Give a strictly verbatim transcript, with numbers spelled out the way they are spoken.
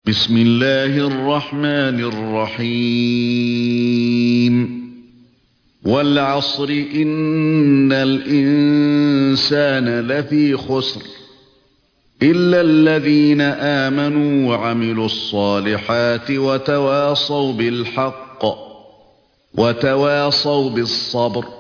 بسم الله الرحمن الرحيم والعصر إن الإنسان لفي خسر إلا الذين آمنوا وعملوا الصالحات وتواصوا بالحق وتواصوا بالصبر